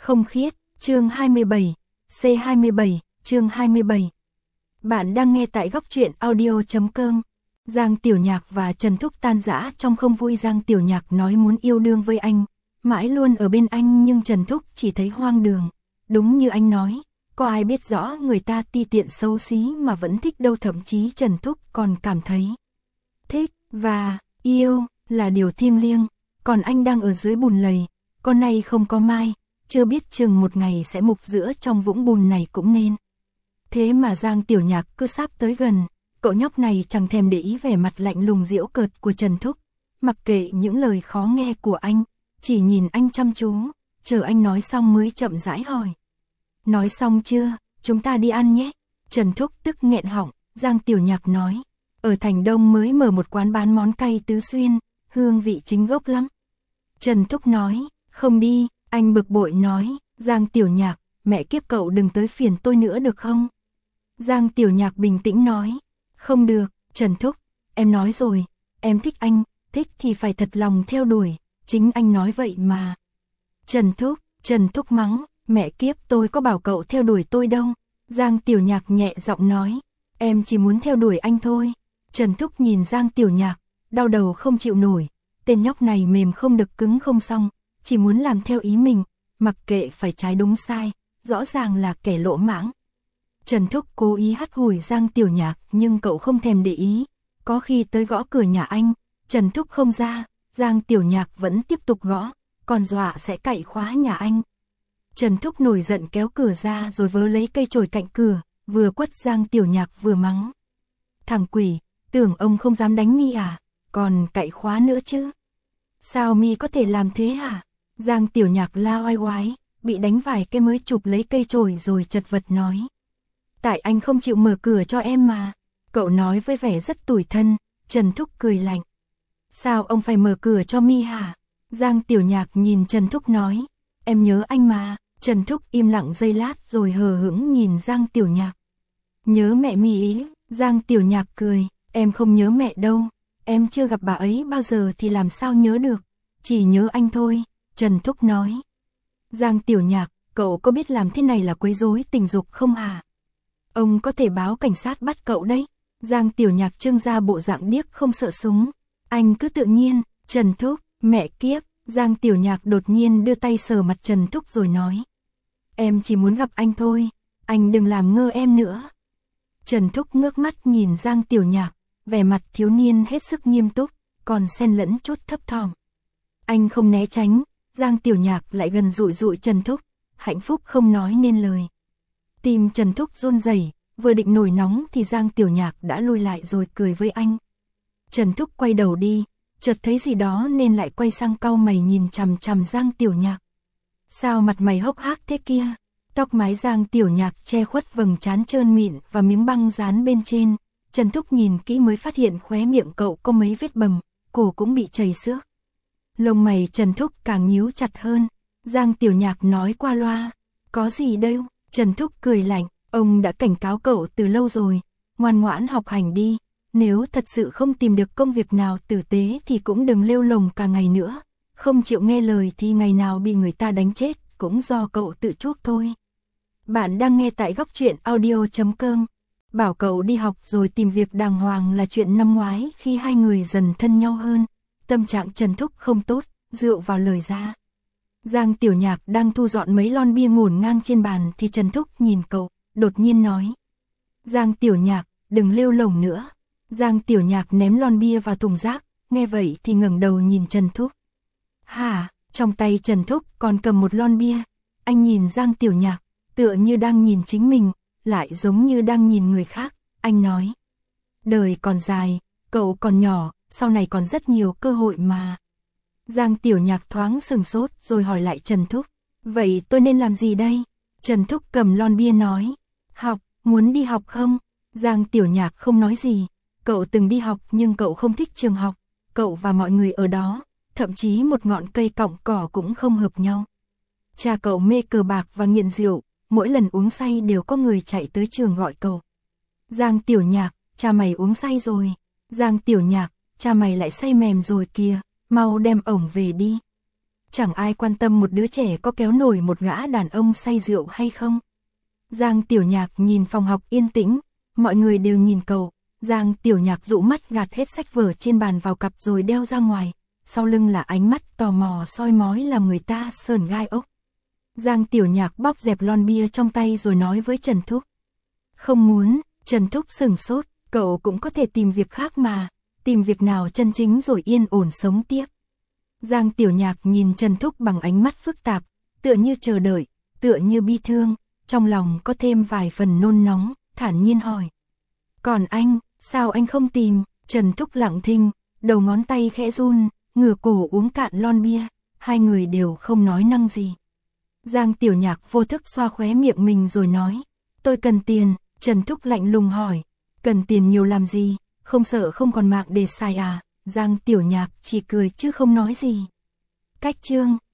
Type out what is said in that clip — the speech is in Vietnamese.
Không khiết, chương 27, C27, chương 27. Bạn đang nghe tại góc truyện audio.com. Giang Tiểu Nhạc và Trần Thúc tan rã trong không vui. Giang Tiểu Nhạc nói muốn yêu đương với anh, mãi luôn ở bên anh, nhưng Trần Thúc chỉ thấy hoang đường. Đúng như anh nói, có ai biết rõ người ta ti tiện xấu xí mà vẫn thích đâu, thậm chí Trần Thúc còn cảm thấy thích và yêu là điều thiêng liêng, còn anh đang ở dưới bùn lầy, con này không có mai, chưa biết chừng một ngày sẽ mục giữa trong vũng bùn này cũng nên. Thế mà Giang Tiểu Nhạc cứ sáp tới gần, cậu nhóc này chẳng thèm để ý vẻ mặt lạnh lùng giễu cợt của Trần Thúc, mặc kệ những lời khó nghe của anh, chỉ nhìn anh chăm chú, chờ anh nói xong mới chậm rãi hỏi. Nói xong chưa, chúng ta đi ăn nhé. Trần Thúc tức nghẹn họng. Giang Tiểu Nhạc nói, ở Thành Đông mới mở một quán bán món cay Tứ Xuyên, hương vị chính gốc lắm. Trần Thúc nói, không đi. Anh bực bội nói, Giang Tiểu Nhạc, mẹ kiếp cậu đừng tới phiền tôi nữa được không? Giang Tiểu Nhạc bình tĩnh nói, không được. Trần Thúc, em nói rồi, em thích anh, thích thì phải thật lòng theo đuổi, chính anh nói vậy mà. Trần Thúc mắng, mẹ kiếp, tôi có bảo cậu theo đuổi tôi đâu. Giang Tiểu Nhạc nhẹ giọng nói, em chỉ muốn theo đuổi anh thôi. Trần Thúc nhìn Giang Tiểu Nhạc, đau đầu không chịu nổi, tên nhóc này mềm không được cứng không xong, chỉ muốn làm theo ý mình, mặc kệ phải trái đúng sai, rõ ràng là kẻ lỗ mãng. Trần Thúc cố ý hắt hủi Giang Tiểu Nhạc, nhưng cậu không thèm để ý, có khi tới gõ cửa nhà anh, Trần Thúc không ra, Giang Tiểu Nhạc vẫn tiếp tục gõ, còn dọa sẽ cậy khóa nhà anh. Trần Thúc nổi giận kéo cửa ra rồi vớ lấy cây chổi cạnh cửa, vừa quất Giang Tiểu Nhạc vừa mắng. Thằng quỷ, tưởng ông không dám đánh mi à, còn cậy khóa nữa chứ. Sao mi có thể làm thế hả? Giang Tiểu Nhạc la oai oái, bị đánh vài cái mới chụp lấy cây chổi rồi chật vật nói. Tại anh không chịu mở cửa cho em mà. Cậu nói với vẻ rất tủi thân. Trần Thúc cười lạnh. Sao ông phải mở cửa cho mi hả? Giang Tiểu Nhạc nhìn Trần Thúc nói. Em nhớ anh mà. Trần Thúc im lặng giây lát rồi hờ hững nhìn Giang Tiểu Nhạc. Nhớ mẹ mi ý. Giang Tiểu Nhạc cười. Em không nhớ mẹ đâu. Em chưa gặp bà ấy bao giờ thì làm sao nhớ được. Chỉ nhớ anh thôi. Trần Thúc nói. Giang Tiểu Nhạc, cậu có biết làm thế này là quấy rối tình dục không hả? Ông có thể báo cảnh sát bắt cậu đấy. Giang Tiểu Nhạc trưng ra bộ dạng điếc không sợ súng. Anh cứ tự nhiên. Trần Thúc, mẹ kiếp. Giang Tiểu Nhạc đột nhiên đưa tay sờ mặt Trần Thúc rồi nói. Em chỉ muốn gặp anh thôi. Anh đừng làm ngơ em nữa. Trần Thúc ngước mắt nhìn Giang Tiểu Nhạc, vẻ mặt thiếu niên hết sức nghiêm túc, còn xen lẫn chút thấp thỏm. Anh không né tránh, Giang Tiểu Nhạc lại gần dụi dụi Trần Thúc, hạnh phúc không nói nên lời. Tim Trần Thúc run rẩy, vừa định nổi nóng thì Giang Tiểu Nhạc đã lui lại rồi cười với anh. Trần Thúc quay đầu đi, chợt thấy gì đó nên lại quay sang cau mày nhìn chằm chằm Giang Tiểu Nhạc. Sao mặt mày hốc hác thế kia? Tóc mái Giang Tiểu Nhạc che khuất vầng trán trơn mịn và miếng băng dán bên trên. Trần Thúc nhìn kỹ mới phát hiện khóe miệng cậu có mấy vết bầm, cổ cũng bị chảy xước. Lông mày Trần Thúc càng nhíu chặt hơn. Giang Tiểu Nhạc nói qua loa. Có gì đâu. Trần Thúc cười lạnh. Ông đã cảnh cáo cậu từ lâu rồi. Ngoan ngoãn học hành đi. Nếu thật sự không tìm được công việc nào tử tế thì cũng đừng lêu lồng cả ngày nữa. Không chịu nghe lời thì ngày nào bị người ta đánh chết cũng do cậu tự chuốc thôi. Bạn đang nghe tại góc truyện audio.com. Bảo cậu đi học rồi tìm việc đàng hoàng là chuyện năm ngoái khi hai người dần thân nhau hơn. Tâm trạng Trần Thúc không tốt, rượu vào lời ra. Giang Tiểu Nhạc đang thu dọn mấy lon bia ngổn ngang trên bàn thì Trần Thúc nhìn cậu, đột nhiên nói. Giang Tiểu Nhạc, đừng lêu lồng nữa. Giang Tiểu Nhạc ném lon bia vào thùng rác, nghe vậy thì ngẩng đầu nhìn Trần Thúc. Hả, trong tay Trần Thúc còn cầm một lon bia. Anh nhìn Giang Tiểu Nhạc, tựa như đang nhìn chính mình, lại giống như đang nhìn người khác. Anh nói. Đời còn dài, cậu còn nhỏ, sau này còn rất nhiều cơ hội mà. Giang Tiểu Nhạc thoáng sừng sốt rồi hỏi lại Trần Thúc. Vậy tôi nên làm gì đây? Trần Thúc cầm lon bia nói. Học, muốn đi học không? Giang Tiểu Nhạc không nói gì. Cậu từng đi học nhưng cậu không thích trường học. Cậu và mọi người ở đó, thậm chí một ngọn cây cọng cỏ cũng không hợp nhau. Cha cậu mê cờ bạc và nghiện rượu, mỗi lần uống say đều có người chạy tới trường gọi cậu. Giang Tiểu Nhạc, cha mày uống say rồi. Giang Tiểu Nhạc, cha mày lại say mềm rồi kìa, mau đem ổng về đi. chẳng ai quan tâm một đứa trẻ có kéo nổi một gã đàn ông say rượu hay không. Giang Tiểu Nhạc nhìn phòng học yên tĩnh, mọi người đều nhìn cậu. Giang Tiểu Nhạc dụ mắt gạt hết sách vở trên bàn vào cặp rồi đeo ra ngoài, sau lưng là ánh mắt tò mò soi mói làm người ta sởn gai ốc. Giang Tiểu Nhạc bóp dẹp lon bia trong tay rồi nói với Trần Thúc. Không muốn. Trần Thúc sửng sốt, cậu cũng có thể tìm việc khác mà, tìm việc nào chân chính rồi yên ổn sống tiếp. Giang Tiểu Nhạc nhìn Trần Thúc bằng ánh mắt phức tạp, tựa như chờ đợi, tựa như bi thương, trong lòng có thêm vài phần nôn nóng, thản nhiên hỏi. Còn anh, sao anh không tìm? Trần Thúc lặng thinh, đầu ngón tay khẽ run, ngửa cổ uống cạn lon bia, hai người đều không nói năng gì. Giang Tiểu Nhạc vô thức xoa khóe miệng mình rồi nói, tôi cần tiền. Trần Thúc lạnh lùng hỏi, cần tiền nhiều làm gì, không sợ không còn mạng để xài à? Giang Tiểu Nhạc chỉ cười chứ không nói gì. Cách chương